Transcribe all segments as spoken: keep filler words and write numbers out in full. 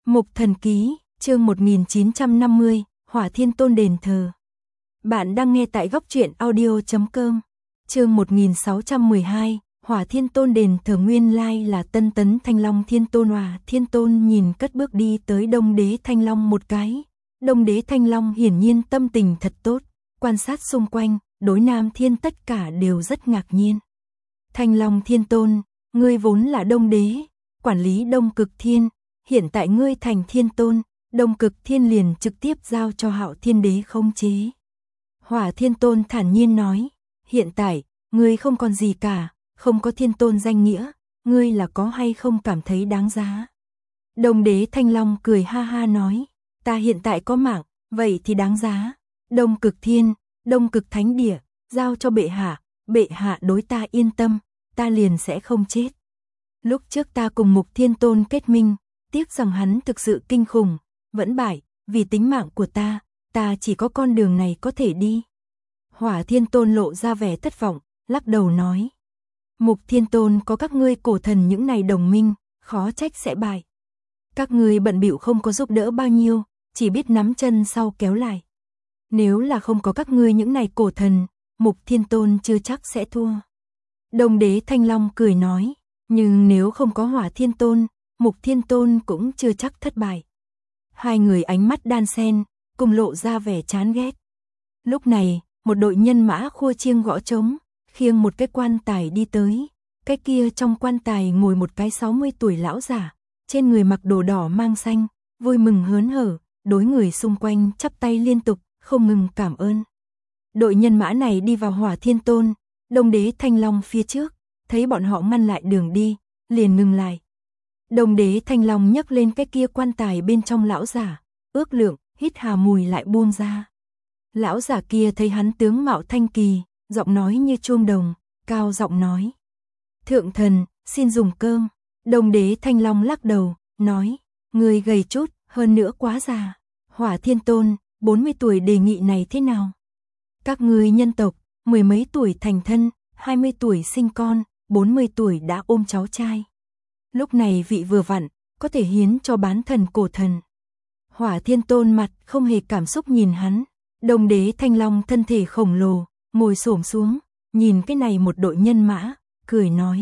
Mục Thần Ký, chương một nghìn chín trăm năm mươi, Hỏa Thiên Tôn đền thờ. Bạn đang nghe tại góc truyện audio chấm com. Chương một nghìn sáu trăm mười hai, Hỏa Thiên Tôn đền thờ nguyên lai là Tân Tấn Thanh Long Thiên Tôn. Hỏa Thiên Tôn nhìn cất bước đi tới Đông Đế Thanh Long một cái. Đông Đế Thanh Long hiển nhiên tâm tình thật tốt, quan sát xung quanh, đối Nam Thiên tất cả đều rất ngạc nhiên. Thanh Long Thiên Tôn, ngươi vốn là Đông Đế, quản lý Đông Cực Thiên, hiện tại ngươi thành Thiên Tôn, Đông Cực Thiên liền trực tiếp giao cho Hạo Thiên Đế khống chế. Hỏa Thiên Tôn thản nhiên nói, hiện tại, ngươi không còn gì cả, không có Thiên Tôn danh nghĩa, ngươi là có hay không cảm thấy đáng giá. Đông Đế Thanh Long cười ha ha nói, ta hiện tại có mạng, vậy thì đáng giá. Đông Cực Thiên, Đông Cực Thánh Địa, giao cho bệ hạ, bệ hạ đối ta yên tâm, ta liền sẽ không chết. Lúc trước ta cùng Mục Thiên Tôn kết minh, tiếc rằng hắn thực sự kinh khủng, vẫn bại, vì tính mạng của ta, ta chỉ có con đường này có thể đi. Hỏa Thiên Tôn lộ ra vẻ thất vọng, lắc đầu nói. Mục Thiên Tôn có các ngươi cổ thần những này đồng minh, khó trách sẽ bại. Các ngươi bận bịu không có giúp đỡ bao nhiêu, chỉ biết nắm chân sau kéo lại. Nếu là không có các ngươi những này cổ thần, Mục Thiên Tôn chưa chắc sẽ thua. Đông Đế Thanh Long cười nói, nhưng nếu không có Hỏa Thiên Tôn, Mục Thiên Tôn cũng chưa chắc thất bại. Hai người ánh mắt đan xen, cùng lộ ra vẻ chán ghét. Lúc này, một đội nhân mã khua chiêng gõ trống, khiêng một cái quan tài đi tới. Cái kia trong quan tài ngồi một cái sáu mươi tuổi lão giả, trên người mặc đồ đỏ mang xanh, vui mừng hớn hở, đối người xung quanh chắp tay liên tục, không ngừng cảm ơn. Đội nhân mã này đi vào Hỏa Thiên Tôn, Đông Đế Thanh Long phía trước, thấy bọn họ ngăn lại đường đi, liền ngừng lại. Đông Đế Thanh Long nhấc lên cái kia quan tài bên trong lão giả, ước lượng, hít hà mùi lại buông ra. Lão giả kia thấy hắn tướng mạo thanh kỳ, giọng nói như chuông đồng, cao giọng nói. Thượng thần, xin dùng cơm. Đông Đế Thanh Long lắc đầu, nói, người gầy chút, hơn nữa quá già. Hỏa Thiên Tôn, bốn mươi tuổi đề nghị này thế nào? Các ngươi nhân tộc, mười mấy tuổi thành thân, hai mươi tuổi sinh con, bốn mươi tuổi đã ôm cháu trai. Lúc này vị vừa vặn, có thể hiến cho bán thần cổ thần. Hỏa Thiên Tôn mặt không hề cảm xúc nhìn hắn. Đông Đế Thanh Long thân thể khổng lồ, ngồi xổm xuống, nhìn cái này một đội nhân mã, cười nói.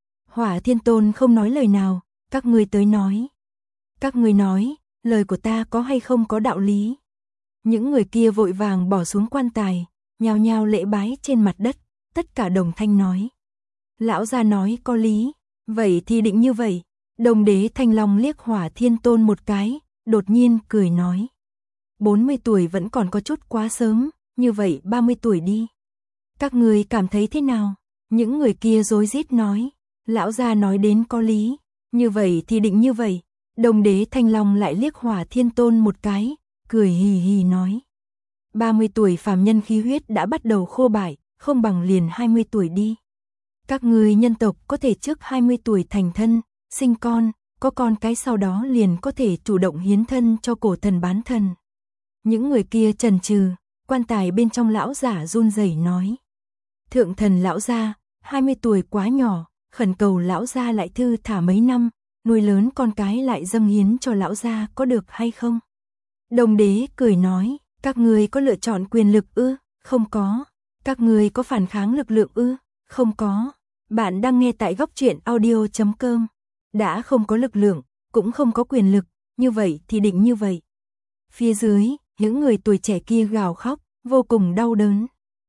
Hỏa Thiên Tôn không nói lời nào, các ngươi tới nói. Các ngươi nói, lời của ta có hay không có đạo lý. Những người kia vội vàng bỏ xuống quan tài, nhao nhao lễ bái trên mặt đất, tất cả đồng thanh nói. Lão gia nói có lý, vậy thì định như vậy. Đông Đế Thanh Long liếc Hỏa Thiên Tôn một cái, đột nhiên cười nói. bốn mươi tuổi vẫn còn có chút quá sớm, như vậy ba mươi tuổi đi. Các người cảm thấy thế nào? Những người kia rối rít nói. Lão gia nói đến có lý, như vậy thì định như vậy. Đông Đế Thanh Long lại liếc Hỏa Thiên Tôn một cái, cười hì hì nói. ba mươi tuổi phàm nhân khí huyết đã bắt đầu khô bại, không bằng liền hai mươi tuổi đi. Các người nhân tộc có thể trước hai mươi tuổi thành thân, sinh con, có con cái sau đó liền có thể chủ động hiến thân cho cổ thần bán thần. Những người kia chần chừ, quan tài bên trong lão giả run rẩy nói. Thượng thần lão gia, hai mươi tuổi quá nhỏ, khẩn cầu lão gia lại thư thả mấy năm, nuôi lớn con cái lại dâng hiến cho lão gia có được hay không? Đông Đế cười nói, các người có lựa chọn quyền lực ư? Không có. Các người có phản kháng lực lượng ư? Không có. Bạn đang nghe tại góc truyện audio chấm com. Đã không có lực lượng, cũng không có quyền lực, như vậy thì định như vậy. Phía dưới, những người tuổi trẻ kia gào khóc, vô cùng đau đớn.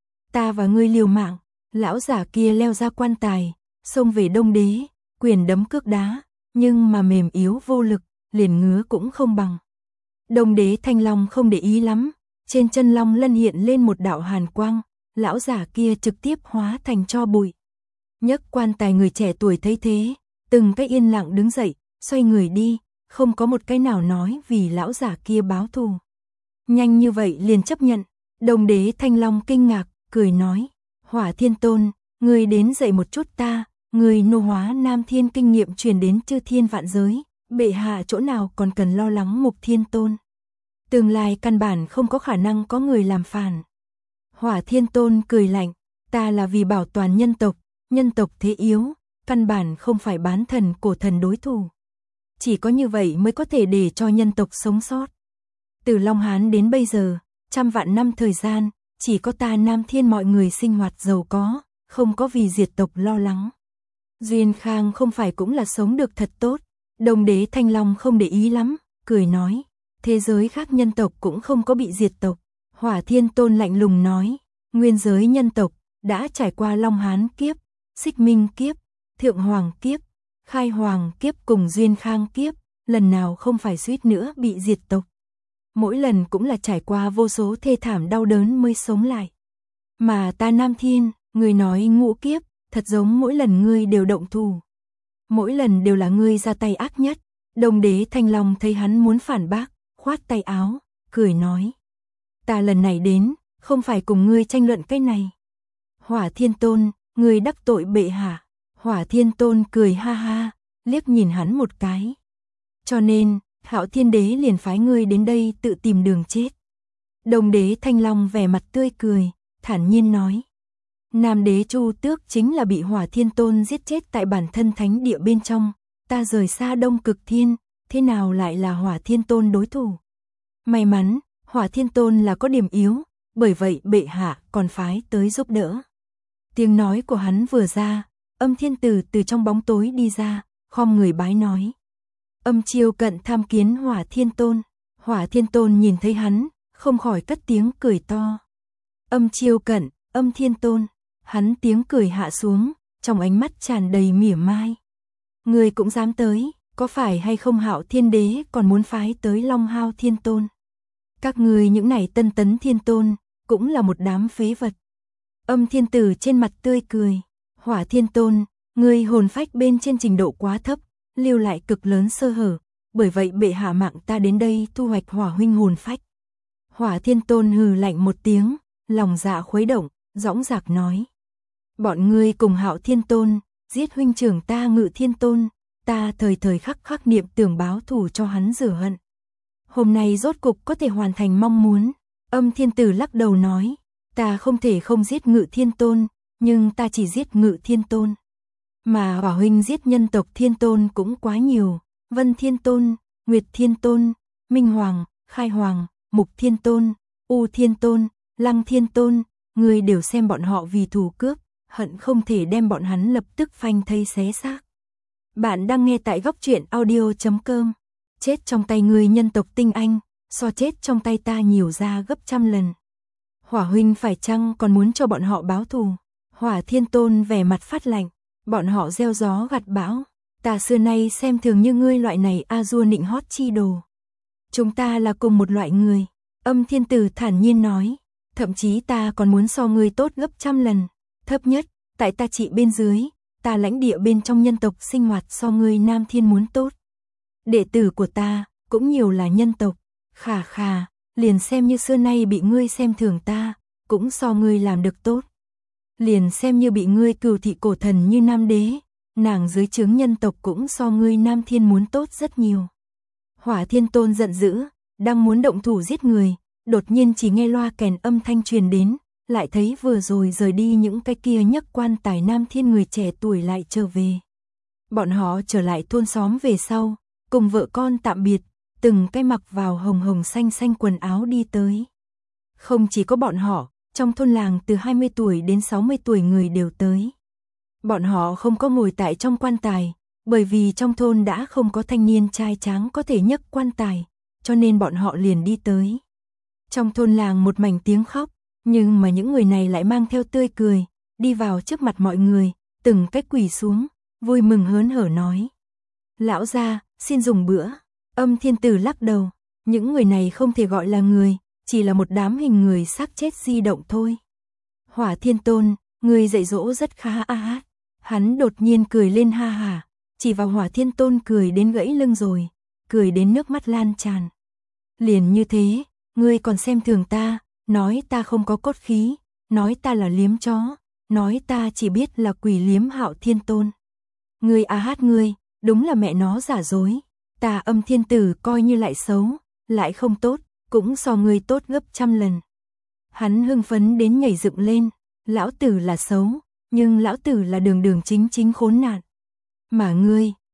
Ta và ngươi liều mạng. Lão giả kia leo ra quan tài, xông về Đông Đế, quyền đấm cước đá, nhưng mà mềm yếu vô lực, liền ngứa cũng không bằng. Đông Đế Thanh Long không để ý lắm, trên chân long lân hiện lên một đạo hàn quang, lão giả kia trực tiếp hóa thành tro bụi. Nhấc quan tài người trẻ tuổi thấy thế, từng cái yên lặng đứng dậy, xoay người đi, không có một cái nào nói vì lão giả kia báo thù. Nhanh như vậy liền chấp nhận. Đông Đế Thanh Long kinh ngạc, cười nói, Hỏa Thiên Tôn, người đến dạy một chút ta, người nô hóa Nam Thiên kinh nghiệm truyền đến chư thiên vạn giới, bệ hạ chỗ nào còn cần lo lắng Mục Thiên Tôn. Tương lai căn bản không có khả năng có người làm phản. Hỏa Thiên Tôn cười lạnh, ta là vì bảo toàn nhân tộc, nhân tộc thế yếu, căn bản không phải bán thần cổ thần đối thủ. chỉ có như vậy mới có thể để cho nhân tộc sống sót. Từ Long Hán đến bây giờ, trăm vạn năm thời gian, chỉ có ta Nam Thiên mọi người sinh hoạt giàu có, không có vì diệt tộc lo lắng. Duyên Khang không phải cũng là sống được thật tốt. Đồng đế Thanh Long không để ý lắm, cười nói, thế giới khác nhân tộc cũng không có bị diệt tộc. Hỏa Thiên Tôn lạnh lùng nói, nguyên giới nhân tộc đã trải qua Long Hán kiếp, Xích Minh kiếp, Thượng Hoàng kiếp, Khai Hoàng kiếp cùng Duyên Khang kiếp, lần nào không phải suýt nữa bị diệt tộc. Mỗi lần cũng là trải qua vô số thê thảm đau đớn mới sống lại. Mà ta Nam Thiên, người nói ngũ kiếp, thật giống mỗi lần ngươi đều động thủ. Mỗi lần đều là ngươi ra tay ác nhất. Đồng đế Thanh Long thấy hắn muốn phản bác, khoát tay áo, cười nói. Ta lần này đến, không phải cùng ngươi tranh luận cái này. Hỏa Thiên Tôn, ngươi đắc tội bệ hạ. Hỏa Thiên Tôn cười ha ha, liếc nhìn hắn một cái. Cho nên, Hạo Thiên Đế liền phái ngươi đến đây tự tìm đường chết. Đồng đế Thanh Long vẻ mặt tươi cười, thản nhiên nói. Nam đế Chu Tước chính là bị Hỏa Thiên Tôn giết chết tại bản thân thánh địa bên trong. Ta rời xa Đông Cực Thiên, thế nào lại là Hỏa Thiên Tôn đối thủ? May mắn, Hỏa Thiên Tôn là có điểm yếu, bởi vậy bệ hạ còn phái tới giúp đỡ. Tiếng nói của hắn vừa ra, Âm Thiên Tử từ trong bóng tối đi ra, khom người bái nói. Âm Chiêu Cận tham kiến Hỏa Thiên Tôn. Hỏa Thiên Tôn nhìn thấy hắn, không khỏi cất tiếng cười to. Âm Chiêu Cận, Âm Thiên Tôn. Hắn tiếng cười hạ xuống, trong ánh mắt tràn đầy mỉa mai. Người cũng dám tới, có phải hay không Hạo Thiên Đế còn muốn phái tới Long Hao Thiên Tôn? Các người những này tân tấn Thiên Tôn, cũng là một đám phế vật. Âm Thiên Tử trên mặt tươi cười. Hỏa Thiên Tôn, người hồn phách bên trên trình độ quá thấp, lưu lại cực lớn sơ hở, bởi vậy bệ hạ mạng ta đến đây thu hoạch hỏa huynh hồn phách. Hỏa Thiên Tôn hừ lạnh một tiếng, lòng dạ khuấy động, dõng dạc nói. Bọn ngươi cùng Hạo Thiên Tôn, giết huynh trưởng ta Ngự Thiên Tôn, ta thời thời khắc khắc niệm tưởng báo thù cho hắn rửa hận. Hôm nay rốt cục có thể hoàn thành mong muốn. Âm Thiên Tử lắc đầu nói, ta không thể không giết Ngự Thiên Tôn, nhưng ta chỉ giết Ngự Thiên Tôn. Mà Hỏa huynh giết nhân tộc Thiên Tôn cũng quá nhiều, Vân Thiên Tôn, Nguyệt Thiên Tôn, Minh Hoàng, Khai Hoàng, Mục Thiên Tôn, U Thiên Tôn, Lăng Thiên Tôn, ngươi đều xem bọn họ vì thù cướp, hận không thể đem bọn hắn lập tức phanh thây xé xác. Bạn đang nghe tại góc truyện audio chấm com. Chết trong tay ngươi nhân tộc tinh anh, so chết trong tay ta nhiều ra gấp trăm lần. Hỏa huynh phải chăng còn muốn cho bọn họ báo thù? Hỏa Thiên Tôn vẻ mặt phát lạnh, bọn họ gieo gió gặt bão, ta xưa nay xem thường như ngươi loại này a dua nịnh hót chi đồ. Chúng ta là cùng một loại người. Âm Thiên Tử thản nhiên nói, thậm chí ta còn muốn so ngươi tốt gấp trăm lần. Thấp nhất, tại ta trị bên dưới, ta lãnh địa bên trong nhân tộc sinh hoạt so ngươi Nam Thiên muốn tốt. Đệ tử của ta, cũng nhiều là nhân tộc, khà khà, liền xem như xưa nay bị ngươi xem thường ta, cũng so ngươi làm được tốt. Liền xem như bị ngươi cừu thị cổ thần như Nam Đế, nàng dưới trướng nhân tộc cũng so ngươi Nam Thiên muốn tốt rất nhiều. Hỏa Thiên Tôn giận dữ, đang muốn động thủ giết người, đột nhiên chỉ nghe loa kèn âm thanh truyền đến, lại thấy vừa rồi rời đi những cái kia nhấc quan tài Nam Thiên người trẻ tuổi lại trở về. Bọn họ trở lại thôn xóm về sau, cùng vợ con tạm biệt, từng cái mặc vào hồng hồng xanh xanh quần áo đi tới. Không chỉ có bọn họ, trong thôn làng từ hai mươi tuổi đến sáu mươi tuổi người đều tới. Bọn họ không có ngồi tại trong quan tài, bởi vì trong thôn đã không có thanh niên trai tráng có thể nhấc quan tài, cho nên bọn họ liền đi tới. Trong thôn làng một mảnh tiếng khóc, nhưng mà những người này lại mang theo tươi cười, đi vào trước mặt mọi người, từng cái quỳ xuống, vui mừng hớn hở nói. Lão gia, xin dùng bữa. Âm Thiên Tử lắc đầu, những người này không thể gọi là người, chỉ là một đám hình người xác chết di động thôi. Hỏa Thiên Tôn, người dạy dỗ rất khá a hát. Hắn đột nhiên cười lên ha hả, chỉ vào Hỏa Thiên Tôn cười đến gãy lưng rồi, cười đến nước mắt lan tràn. Liền như thế, ngươi còn xem thường ta, nói ta không có cốt khí, nói ta là liếm chó, nói ta chỉ biết là quỷ liếm Hạo Thiên Tôn. Ngươi a hát ngươi, đúng là mẹ nó giả dối, ta Âm Thiên Tử coi như lại xấu, lại không tốt, cũng so ngươi tốt gấp trăm lần. Hắn hưng phấn đến nhảy dựng lên, lão tử là xấu, nhưng lão tử là đường đường chính chính khốn nạn. Mà ngươi,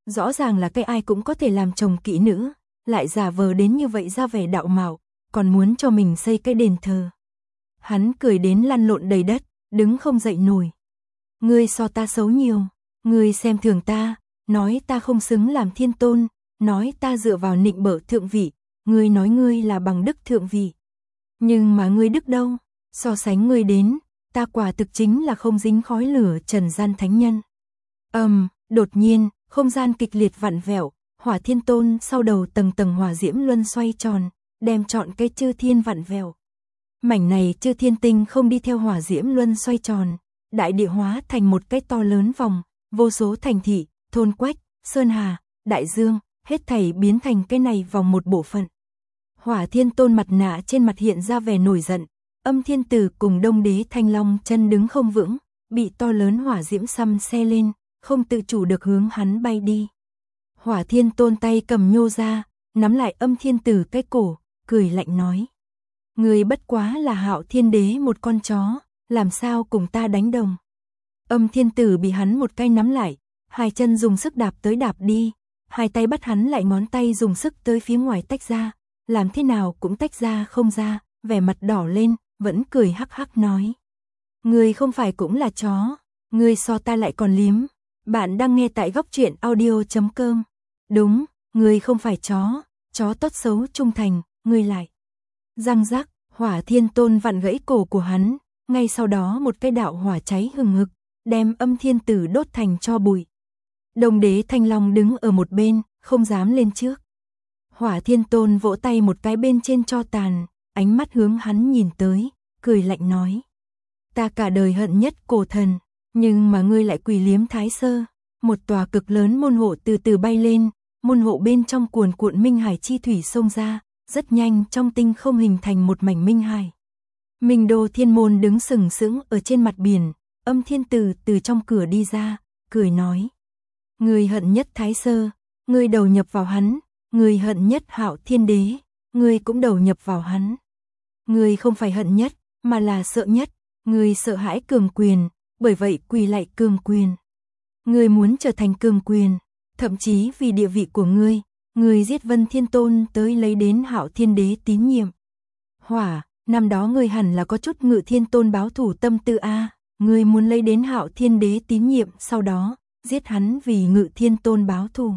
Rõ ràng là cái ai cũng có thể làm chồng kỹ nữ, lại giả vờ đến như vậy ra vẻ đạo mạo, còn muốn cho mình xây cái đền thờ. Hắn cười đến lăn lộn đầy đất, đứng không dậy nổi. Ngươi so ta xấu nhiều, ngươi xem thường ta, nói ta không xứng làm thiên tôn, nói ta dựa vào nịnh bợ thượng vị, ngươi nói ngươi là bằng đức thượng vị. Nhưng mà ngươi đức đâu, so sánh ngươi đến, ta quả thực chính là không dính khói lửa trần gian thánh nhân. Ầm, um, đột nhiên, không gian kịch liệt vặn vẹo, Hỏa Thiên Tôn sau đầu tầng tầng hỏa diễm luân xoay tròn, đem trọn cái chư thiên vặn vẹo. Mảnh này chư thiên tinh không đi theo hỏa diễm luân xoay tròn, đại địa hóa thành một cái to lớn vòng, vô số thành thị, thôn quách, sơn hà, đại dương, hết thảy biến thành cái này vòng một bộ phận. Hỏa Thiên Tôn mặt nạ trên mặt hiện ra vẻ nổi giận, Âm Thiên Tử cùng Đông Đế Thanh Long chân đứng không vững, bị to lớn hỏa diễm xăm xe lên, không tự chủ được hướng hắn bay đi. Hỏa Thiên Tôn tay cầm nhô ra, nắm lại Âm Thiên Tử cái cổ, cười lạnh nói: "Ngươi bất quá là Hạo Thiên Đế một con chó, làm sao cùng ta đánh đồng?" Âm Thiên Tử bị hắn một cái nắm lại, hai chân dùng sức đạp tới đạp đi, hai tay bắt hắn lại ngón tay dùng sức tới phía ngoài tách ra, làm thế nào cũng tách ra không ra, vẻ mặt đỏ lên, vẫn cười hắc hắc nói: "Ngươi không phải cũng là chó, ngươi so ta lại còn liếm." Bạn đang nghe tại góc truyện audio chấm com. Đúng, ngươi không phải chó, chó tốt xấu trung thành, ngươi lại. Răng rắc, Hỏa Thiên Tôn vặn gãy cổ của hắn, ngay sau đó một cái đạo hỏa cháy hừng hực, đem Âm Thiên Tử đốt thành tro bụi. Đông Đế Thanh Long đứng ở một bên, không dám lên trước. Hỏa Thiên Tôn vỗ tay một cái bên trên tro tàn, ánh mắt hướng hắn nhìn tới, cười lạnh nói: "Ta cả đời hận nhất cổ thần, nhưng mà ngươi lại quỳ liếm Thái Sơ." Một tòa cực lớn môn hộ từ từ bay lên, môn hộ bên trong cuồn cuộn minh hải chi thủy xông ra, rất nhanh trong tinh không hình thành một mảnh minh hải. Minh Đô Thiên Môn đứng sừng sững ở trên mặt biển, Âm Thiên Tử từ trong cửa đi ra, cười nói: "Ngươi hận nhất Thái Sơ, ngươi đầu nhập vào hắn, ngươi hận nhất Hạo Thiên Đế, ngươi cũng đầu nhập vào hắn. Ngươi không phải hận nhất, mà là sợ nhất, ngươi sợ hãi cường quyền, bởi vậy quỳ lại cường quyền. Ngươi muốn trở thành cường quyền, thậm chí vì địa vị của ngươi, ngươi giết Vân Thiên Tôn tới lấy đến Hạo Thiên Đế tín nhiệm. Hỏa, năm đó ngươi hẳn là có chút Ngự Thiên Tôn báo thủ tâm tư a, ngươi muốn lấy đến Hạo Thiên Đế tín nhiệm, sau đó giết hắn vì Ngự Thiên Tôn báo thù.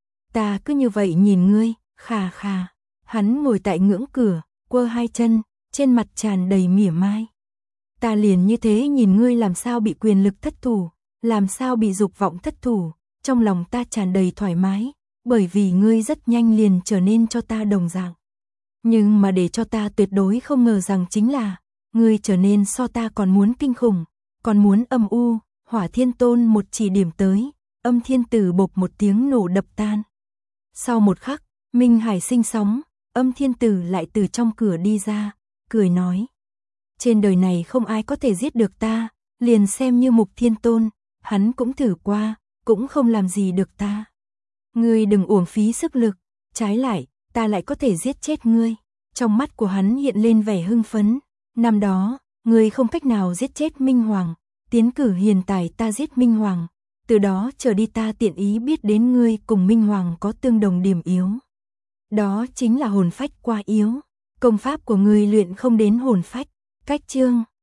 Ta cứ như vậy nhìn ngươi." Khà khà. Hắn ngồi tại ngưỡng cửa, quơ hai chân, trên mặt tràn đầy mỉa mai. "Ta liền như thế nhìn ngươi làm sao bị quyền lực thất thủ, làm sao bị dục vọng thất thủ, trong lòng ta tràn đầy thoải mái, bởi vì ngươi rất nhanh liền trở nên cho ta đồng dạng. Nhưng mà để cho ta tuyệt đối không ngờ rằng chính là, ngươi trở nên so ta còn muốn kinh khủng, còn muốn âm u." Hỏa Thiên Tôn một chỉ điểm tới, Âm Thiên Tử bộp một tiếng nổ đập tan. Sau một khắc, minh hải sinh sóng, Âm Thiên Tử lại từ trong cửa đi ra, cười nói: "Trên đời này không ai có thể giết được ta, liền xem như Mục Thiên Tôn, hắn cũng thử qua, cũng không làm gì được ta. Ngươi đừng uổng phí sức lực, trái lại, ta lại có thể giết chết ngươi." Trong mắt của hắn hiện lên vẻ hưng phấn. "Năm đó, ngươi không cách nào giết chết Minh Hoàng, tiến cử hiện tại ta giết Minh Hoàng, từ đó trở đi ta tiện ý biết đến ngươi cùng Minh Hoàng có tương đồng điểm yếu. Đó chính là hồn phách quá yếu, công pháp của ngươi luyện không đến hồn phách." Cách chương